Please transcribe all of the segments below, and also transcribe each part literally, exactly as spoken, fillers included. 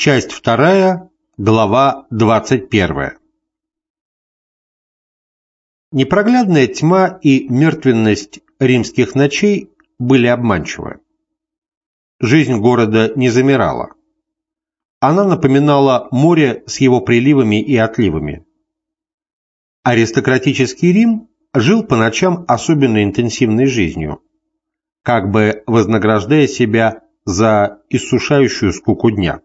Часть вторая, глава двадцать первая. Непроглядная тьма и мертвенность римских ночей были обманчивы. Жизнь города не замирала. Она напоминала море с его приливами и отливами. Аристократический Рим жил по ночам особенно интенсивной жизнью, как бы вознаграждая себя за иссушающую скуку дня.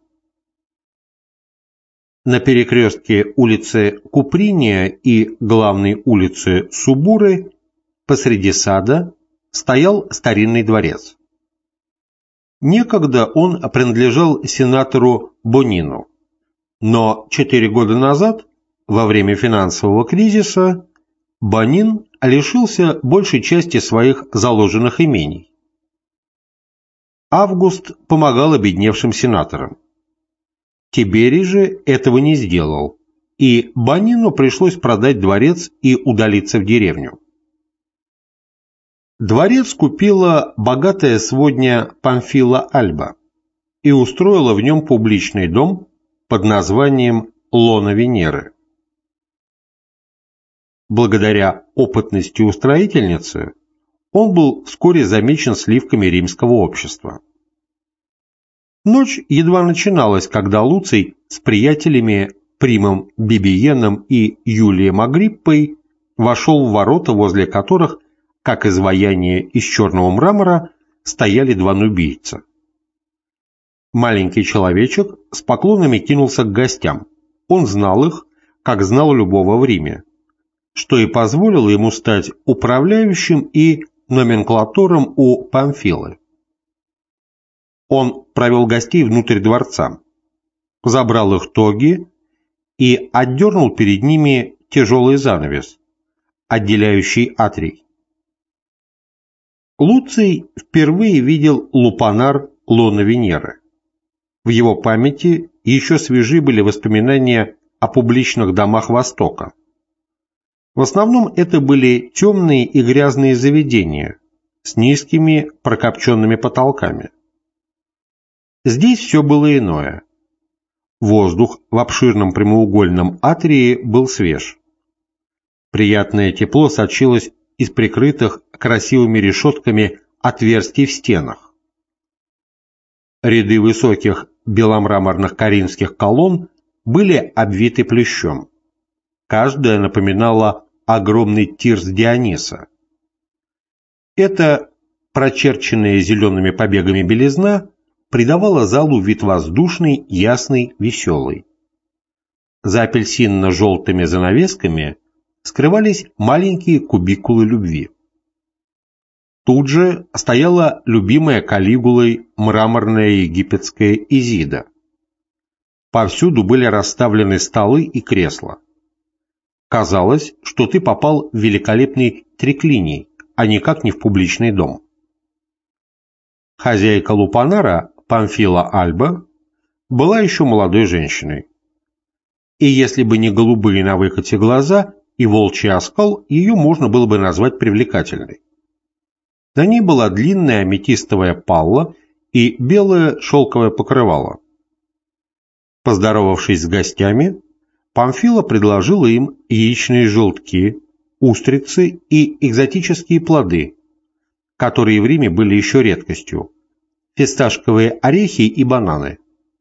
На перекрестке улицы Куприния и главной улицы Субуры посреди сада стоял старинный дворец. Некогда он принадлежал сенатору Бонину, но четыре года назад, во время финансового кризиса, Бонин лишился большей части своих заложенных имений. Август помогал обедневшим сенаторам. Тиберий же этого не сделал, и Бонину пришлось продать дворец и удалиться в деревню. Дворец купила богатая сводня Памфила Альба и устроила в нем публичный дом под названием «Лона Венеры». Благодаря опытности устроительницы он был вскоре замечен сливками римского общества. Ночь едва начиналась, когда Луций с приятелями Примом Бибиеном и Юлием Агриппой вошел в ворота, возле которых, как изваяние из черного мрамора, стояли два нубийца. Маленький человечек с поклонами кинулся к гостям. Он знал их, как знал любого в Риме, что и позволило ему стать управляющим и номенклатором у Памфилы. Он провел гостей внутрь дворца, забрал их тоги и отдернул перед ними тяжелый занавес, отделяющий атрий. Луций впервые видел лупанар Лона Венеры. В его памяти еще свежи были воспоминания о публичных домах Востока. В основном это были темные и грязные заведения с низкими прокопченными потолками. Здесь все было иное. Воздух в обширном прямоугольном атрии был свеж. Приятное тепло сочилось из прикрытых красивыми решетками отверстий в стенах. Ряды высоких беломраморных коринфских колонн были обвиты плющом. Каждая напоминала огромный тирс Диониса. Эта прочерченная зелеными побегами белизна придавала залу вид воздушный, ясный, веселый. За апельсинно-желтыми занавесками скрывались маленькие кубикулы любви. Тут же стояла любимая Калигулой мраморная египетская Изида. Повсюду были расставлены столы и кресла. Казалось, что ты попал в великолепный триклиний, а никак не в публичный дом. Хозяйка лупанара, Памфила Альба, была еще молодой женщиной. И если бы не голубые на выкате глаза и волчий оскал, ее можно было бы назвать привлекательной. На ней была длинная аметистовая палла и белое шелковое покрывало. Поздоровавшись с гостями, Памфила предложила им яичные желтки, устрицы и экзотические плоды, которые в Риме были еще редкостью, фисташковые орехи и бананы.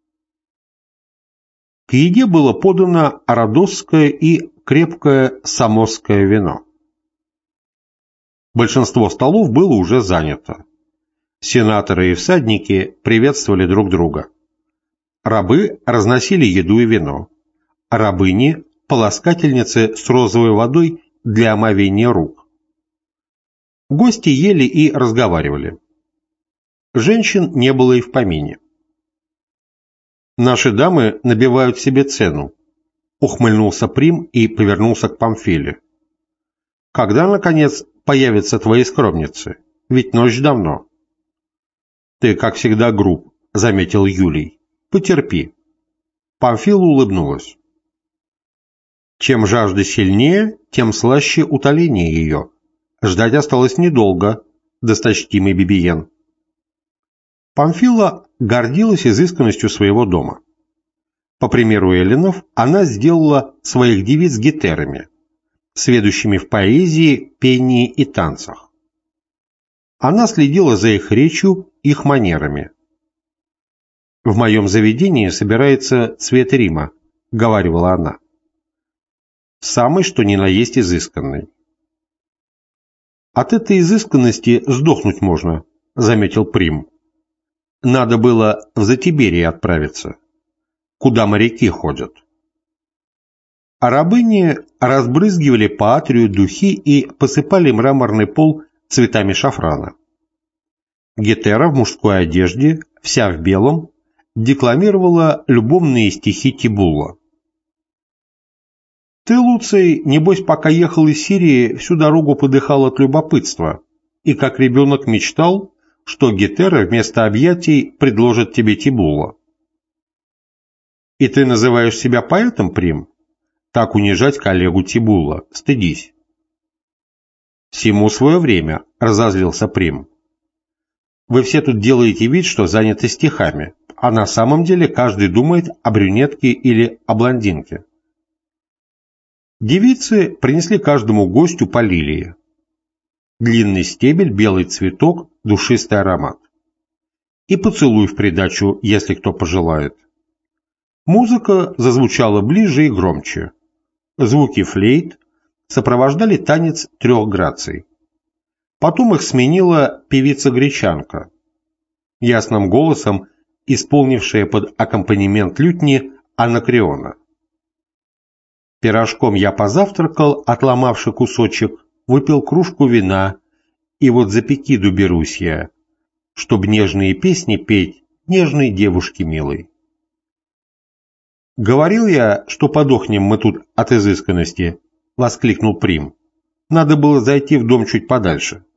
К еде было подано родосское и крепкое самосское вино. Большинство столов было уже занято. Сенаторы и всадники приветствовали друг друга. Рабы разносили еду и вино. Рабыни – полоскательницы с розовой водой для омовения рук. Гости ели и разговаривали. Женщин не было и в помине. «Наши дамы набивают себе цену», — ухмыльнулся Прим и повернулся к Памфиле. «Когда, наконец, появятся твои скромницы? Ведь ночь давно». «Ты, как всегда, груб», — заметил Юлий. «Потерпи». Памфила улыбнулась. Чем жажда сильнее, тем слаще утоление ее. Ждать осталось недолго, досточтимый Бибиен. Памфила гордилась изысканностью своего дома. По примеру эллинов, она сделала своих девиц гетерами, сведущими в поэзии, пении и танцах. Она следила за их речью, их манерами. «В моем заведении собирается цвет Рима», — говаривала она. «Самый, что ни на есть изысканный». «От этой изысканности сдохнуть можно», — заметил Прим. «Надо было в Затиберии отправиться, куда моряки ходят». А рабыни разбрызгивали по атрию духи и посыпали мраморный пол цветами шафрана. Гетера в мужской одежде, вся в белом, декламировала любовные стихи Тибулла. «Ты, Луций, небось, пока ехал из Сирии, всю дорогу подыхал от любопытства, и как ребенок мечтал, что Гетера вместо объятий предложит тебе Тибулла. И ты называешь себя поэтом, Прим? Так унижать коллегу Тибулла, стыдись». «Всему свое время», — разозлился Прим. «Вы все тут делаете вид, что заняты стихами, а на самом деле каждый думает о брюнетке или о блондинке». Девицы принесли каждому гостю по лилии. Длинный стебель, белый цветок, душистый аромат. И поцелуй в придачу, если кто пожелает. Музыка зазвучала ближе и громче. Звуки флейт сопровождали танец трех граций. Потом их сменила певица-гречанка, ясным голосом исполнившая под аккомпанемент лютни Анакреона. Пирожком я позавтракал, отломавши кусочек, выпил кружку вина, и вот за Пекиду берусь я, чтоб нежные песни петь нежной девушке милой. «Говорил я, что подохнем мы тут от изысканности», — воскликнул Прим. «Надо было зайти в дом чуть подальше».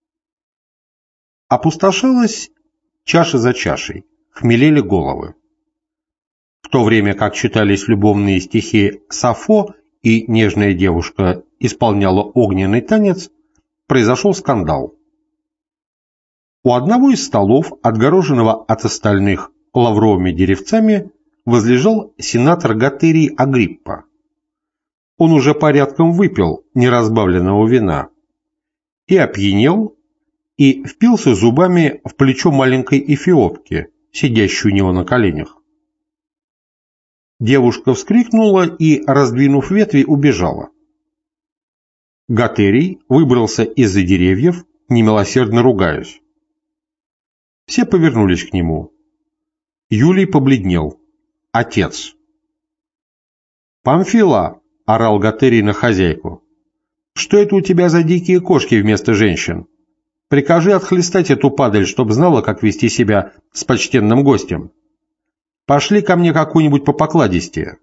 Опустошалась чаша за чашей, хмелели головы. В то время как читались любовные стихи Сафо и нежная девушка исполняла огненный танец, произошел скандал. У одного из столов, отгороженного от остальных лавровыми деревцами, возлежал сенатор Готерий Агриппа. Он уже порядком выпил неразбавленного вина и опьянел, и впился зубами в плечо маленькой эфиопки, сидящей у него на коленях. Девушка вскрикнула и, раздвинув ветви, убежала. Готерий выбрался из-за деревьев, немилосердно ругаясь. Все повернулись к нему. Юлий побледнел. Отец. «Памфила!» — орал Готерий на хозяйку. «Что это у тебя за дикие кошки вместо женщин? Прикажи отхлестать эту падаль, чтоб знала, как вести себя с почтенным гостем. Пошли ко мне какую-нибудь попокладистее».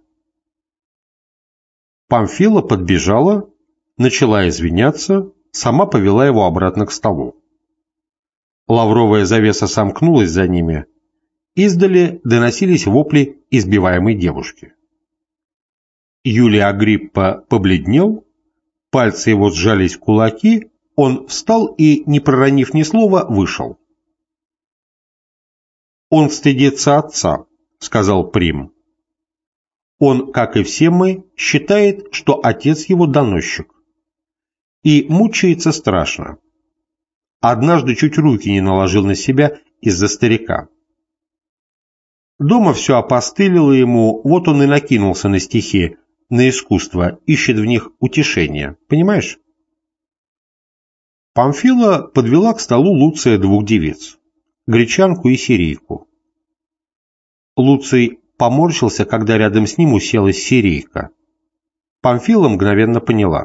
Памфила подбежала, начала извиняться, сама повела его обратно к столу. Лавровая завеса сомкнулась за ними. Издали доносились вопли избиваемой девушки. Юлий Агриппа побледнел, пальцы его сжались в кулаки, он встал и, не проронив ни слова, вышел. «Он стыдится отца», — сказал Прим. «Он, как и все мы, считает, что отец его доносчик. И мучается страшно. Однажды чуть руки не наложил на себя из-за старика. Дома все опостылило ему, вот он и накинулся на стихи, на искусство, ищет в них утешения. Понимаешь?» Памфила подвела к столу Луция двух девиц, гречанку и сирийку. Луций поморщился, когда рядом с ним уселась сирийка. Памфила мгновенно поняла.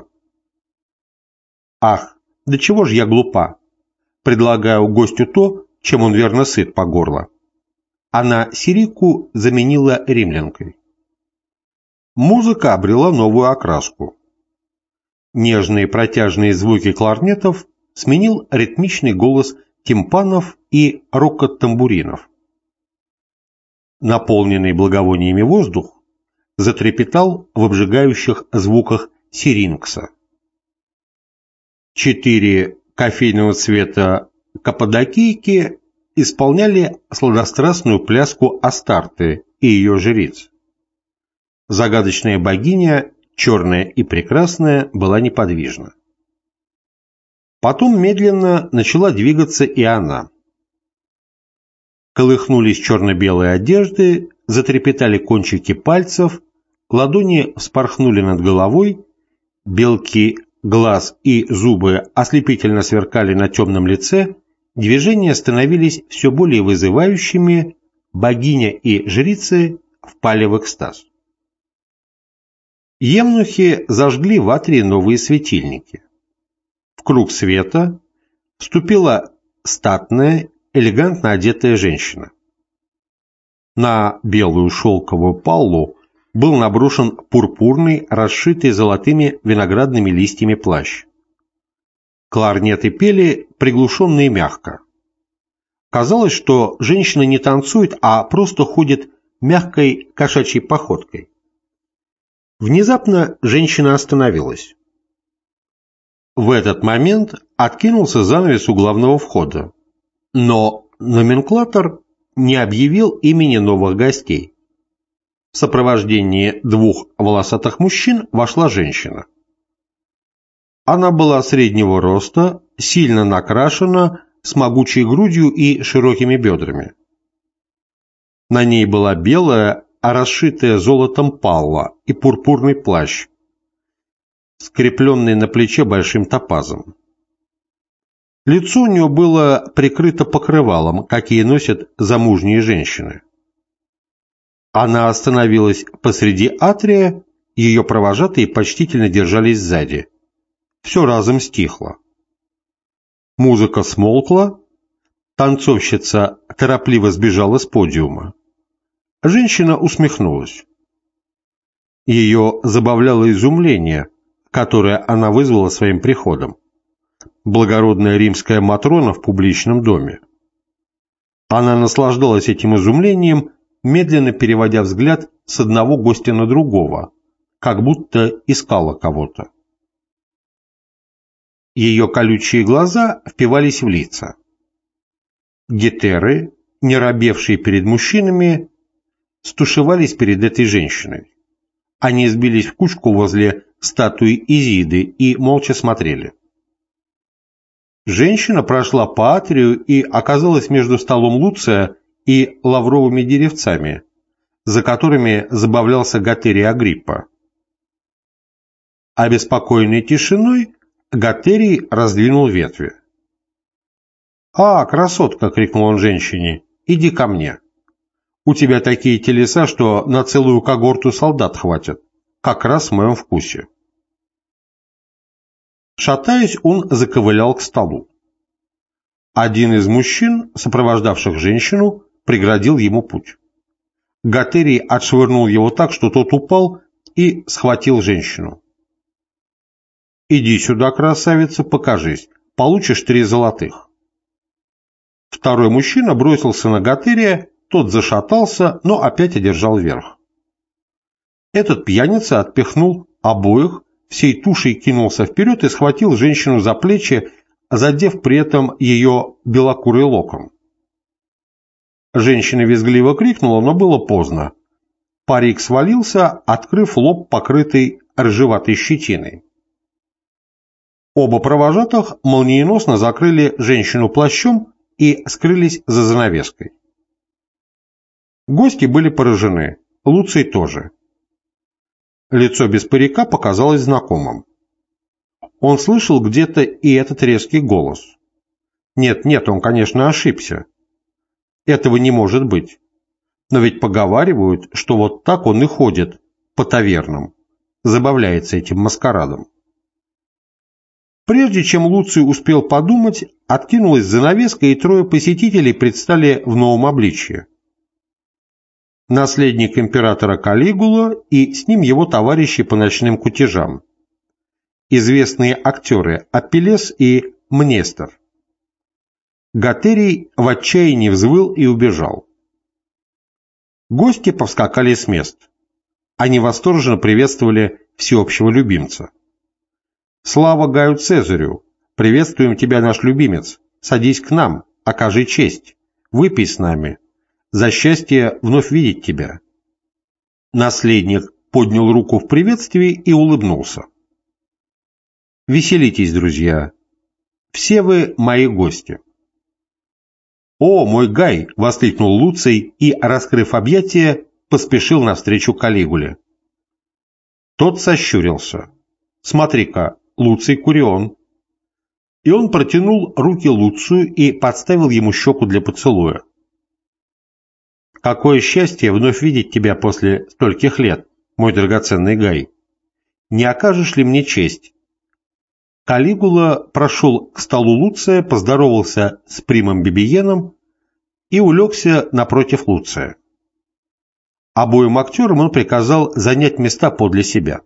«Ах, да чего ж я глупа! Предлагаю гостю то, чем он верно сыт по горло». Она сирийку заменила римлянкой. Музыка обрела новую окраску. Нежные протяжные звуки кларнетов сменил ритмичный голос тимпанов и рокот тамбуринов. Наполненный благовониями воздух затрепетал в обжигающих звуках сирингса. Четыре кофейного цвета каппадокийки исполняли сладострастную пляску Астарты и ее жриц. Загадочная богиня, черная и прекрасная, была неподвижна. Потом медленно начала двигаться и она. Колыхнулись черно-белые одежды, затрепетали кончики пальцев, ладони вспорхнули над головой, белки глаз и зубы ослепительно сверкали на темном лице, движения становились все более вызывающими, богиня и жрицы впали в экстаз. Евнухи зажгли в атрии новые светильники. В круг света вступила статная, элегантно одетая женщина. На белую шелковую паллу был наброшен пурпурный, расшитый золотыми виноградными листьями плащ. Кларнеты пели приглушенно и мягко. Казалось, что женщина не танцует, а просто ходит мягкой кошачьей походкой. Внезапно женщина остановилась. В этот момент откинулся занавес у главного входа, но номенклатор не объявил имени новых гостей. В сопровождении двух волосатых мужчин вошла женщина. Она была среднего роста, сильно накрашена, с могучей грудью и широкими бедрами. На ней была белая, расшитая золотом палла и пурпурный плащ, скрепленный на плече большим топазом. Лицо у нее было прикрыто покрывалом, какие носят замужние женщины. Она остановилась посреди атрия, ее провожатые почтительно держались сзади. Все разом стихло. Музыка смолкла, танцовщица торопливо сбежала с подиума. Женщина усмехнулась. Ее забавляло изумление, которое она вызвала своим приходом. Благородная римская матрона в публичном доме. Она наслаждалась этим изумлением, медленно переводя взгляд с одного гостя на другого, как будто искала кого-то. Ее колючие глаза впивались в лица. Гетеры, не робевшие перед мужчинами, стушевались перед этой женщиной. Они сбились в кучку возле статуи Изиды и молча смотрели. Женщина прошла по атрию и оказалась между столом Луция и лавровыми деревцами, за которыми забавлялся Готерий Агриппа. Обеспокоенный тишиной, Готерий раздвинул ветви. «А, красотка!» — крикнул он женщине. «Иди ко мне. У тебя такие телеса, что на целую когорту солдат хватит. Как раз в моем вкусе». Шатаясь, он заковылял к столу. Один из мужчин, сопровождавших женщину, преградил ему путь. Готерий отшвырнул его так, что тот упал, и схватил женщину. «Иди сюда, красавица, покажись. Получишь три золотых». Второй мужчина бросился на Готерия, тот зашатался, но опять одержал верх. Этот пьяница отпихнул обоих, всей тушей кинулся вперед и схватил женщину за плечи, задев при этом ее белокурый локон. Женщина визгливо крикнула, но было поздно. Парик свалился, открыв лоб, покрытый рыжеватой щетиной. Оба провожатых молниеносно закрыли женщину плащом и скрылись за занавеской. Гости были поражены, Луций тоже. Лицо без парика показалось знакомым. Он слышал где-то и этот резкий голос. Нет, нет, он, конечно, ошибся. Этого не может быть. Но ведь поговаривают, что вот так он и ходит по тавернам, забавляется этим маскарадом. Прежде чем Луций успел подумать, откинулась занавеска, и трое посетителей предстали в новом обличье. Наследник императора Калигула и с ним его товарищи по ночным кутежам. Известные актеры Апеллес и Мнестер. Готерий в отчаянии взвыл и убежал. Гости повскакали с мест. Они восторженно приветствовали всеобщего любимца. «Слава Гаю Цезарю! Приветствуем тебя, наш любимец! Садись к нам, окажи честь, выпей с нами. За счастье вновь видеть тебя». Наследник поднял руку в приветствии и улыбнулся. «Веселитесь, друзья. Все вы мои гости». «О, мой Гай!» — воскликнул Луций и, раскрыв объятия, поспешил навстречу Калигуле. Тот сощурился. «Смотри-ка, Луций Курион». И он протянул руки Луцию и подставил ему щеку для поцелуя. «Какое счастье вновь видеть тебя после стольких лет, мой драгоценный Гай! Не окажешь ли мне честь?» Калигула прошел к столу Луция, поздоровался с примом Бибиеном и улегся напротив Луция. Обоим актерам он приказал занять места подле себя.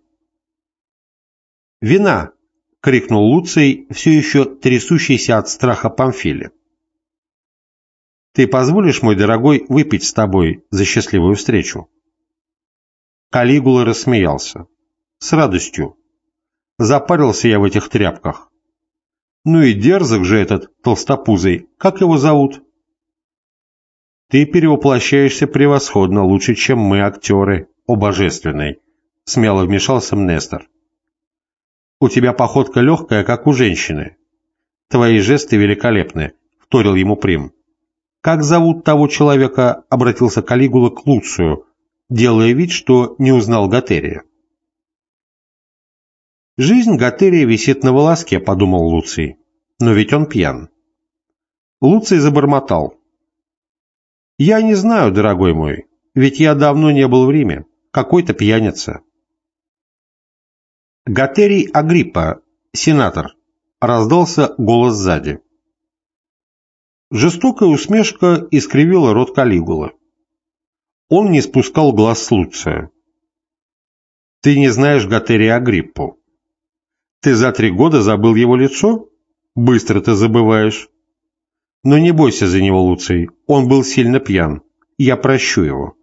«Вина!» — крикнул Луций, все еще трясущийся от страха Памфиле. «Ты позволишь, мой дорогой, выпить с тобой за счастливую встречу?» Калигула рассмеялся. «С радостью. Запарился я в этих тряпках. Ну и дерзок же этот толстопузый. Как его зовут?» «Ты перевоплощаешься превосходно, лучше, чем мы, актеры, о божественный», — смело вмешался Мнестор. «У тебя походка легкая, как у женщины. Твои жесты великолепны», — вторил ему Прим. «Как зовут того человека?» — обратился Калигула к Луцию, делая вид, что не узнал Готерия. «Жизнь Готерия висит на волоске», — подумал Луций. «Но ведь он пьян». Луций забормотал. «Я не знаю, дорогой мой, ведь я давно не был в Риме. Какой-то пьяница». «Готерий Агриппа, сенатор», — раздался голос сзади. Жестокая усмешка искривила рот Калигулы. Он не спускал глаз с Луция. «Ты не знаешь Готерия Агриппу? Ты за три года забыл его лицо? Быстро ты забываешь. Но не бойся за него, Луций, он был сильно пьян. Я прощу его».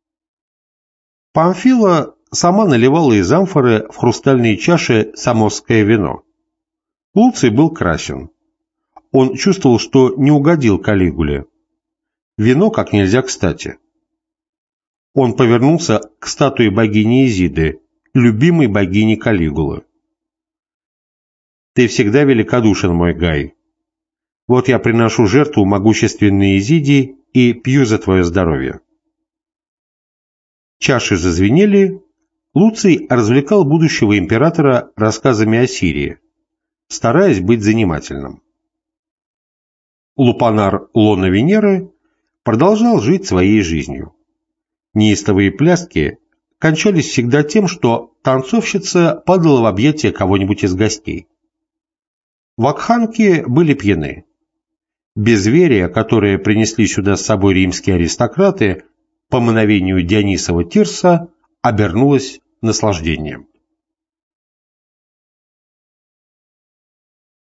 Памфила сама наливала из амфоры в хрустальные чаши самосское вино. Луций был красен. Он чувствовал, что не угодил Калигуле. Вино как нельзя кстати. Он повернулся к статуе богини Изиды, любимой богини Калигулы. «Ты всегда великодушен, мой Гай. Вот я приношу жертву могущественной Изиде и пью за твое здоровье». Чаши зазвенели. Луций развлекал будущего императора рассказами о Сирии, стараясь быть занимательным. Лупанар Лона Венеры продолжал жить своей жизнью. Неистовые пляски кончались всегда тем, что танцовщица падала в объятия кого-нибудь из гостей. Вакханки были пьяны. Безверие, которое принесли сюда с собой римские аристократы, по мановению Дионисова Тирса, обернулось наслаждением.